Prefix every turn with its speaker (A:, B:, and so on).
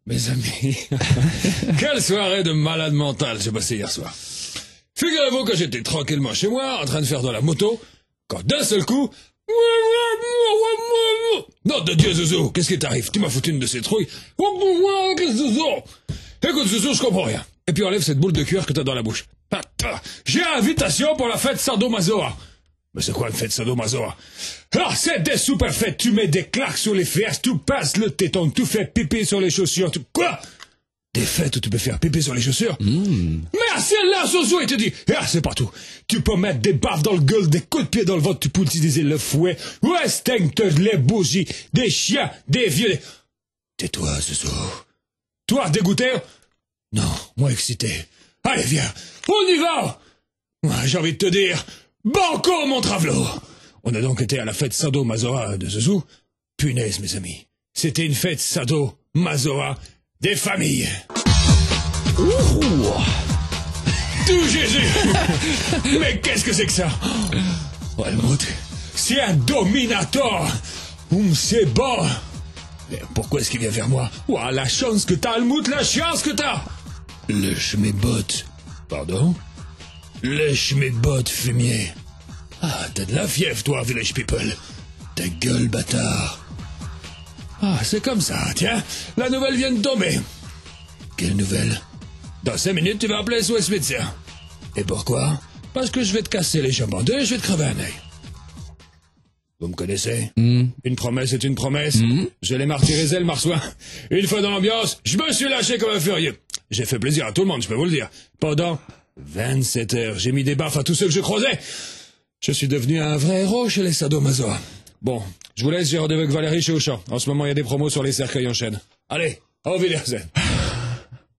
A: Mes amis, quelle soirée de malade mental j'ai passé hier soir. Figurez-vous que j'étais tranquillement chez moi, en train de faire de la moto, quand d'un seul coup... Nom de Dieu, Zouzou, qu'est-ce qui t'arrive? Tu m'as foutu une de ces trouilles. Écoute, Zouzou, je comprends rien. Et puis enlève cette boule de cuir que t'as dans la bouche. J'ai invitation pour la fête Sadomasoa. Mais c'est quoi une fête Sadomasoa? Ah, c'est des super fêtes. Tu mets des claques sur les fesses, tu passes le téton, tu fais pipi sur les chaussures, tu... Quoi? Des fêtes où tu peux faire pipi sur les chaussures? Mais c'est là, Zouzou, il te dit. Ah, c'est partout. Tu peux mettre des baffes dans le gueule, des coups de pied dans le ventre, tu peux utiliser le fouet, Westington, les bougies, des chiens, des vieux... Tais-toi, Zouzou. Toi, dégoûté? Non, moi excité. Allez, viens, on y va! J'ai envie de te dire, banco, mon travelot! On a donc été à la fête Sado-Masoa de Zouzou. Punaise, mes amis. C'était une fête Sado-Masoa des familles.
B: Ouh.
A: Du Jésus! Mais qu'est-ce que c'est que ça? Helmut, c'est un dominator! C'est bon! Mais pourquoi est-ce qu'il vient vers moi? Ouah, la chance que t'as, Helmut, la chance que t'as! Lèche mes bottes. Pardon? Lèche mes bottes, fumier. Ah, t'as de la fièvre, toi, village people. Ta gueule, bâtard. Ah, c'est comme ça, tiens. La nouvelle vient de tomber. Quelle nouvelle? Dans 5 minutes, tu vas appeler SOS médecin. Et pourquoi? Parce que je vais te casser les jambes en deux et je vais te crever un œil. Vous me connaissez? Une promesse est une promesse. Je l'ai martyrisé le marsouin. Une fois dans l'ambiance, je me suis lâché comme un furieux. J'ai fait plaisir à tout le monde, je peux vous le dire. Pendant 27 heures, j'ai mis des baffes à tous ceux que je croisais. Je suis devenu un vrai héros chez les Sadomasoa. Bon, je vous laisse, j'ai rendez-vous avec Valérie chez Auchan. En ce moment, il y a des promos sur les cercueils en chaîne. Allez, au Wiedersehen.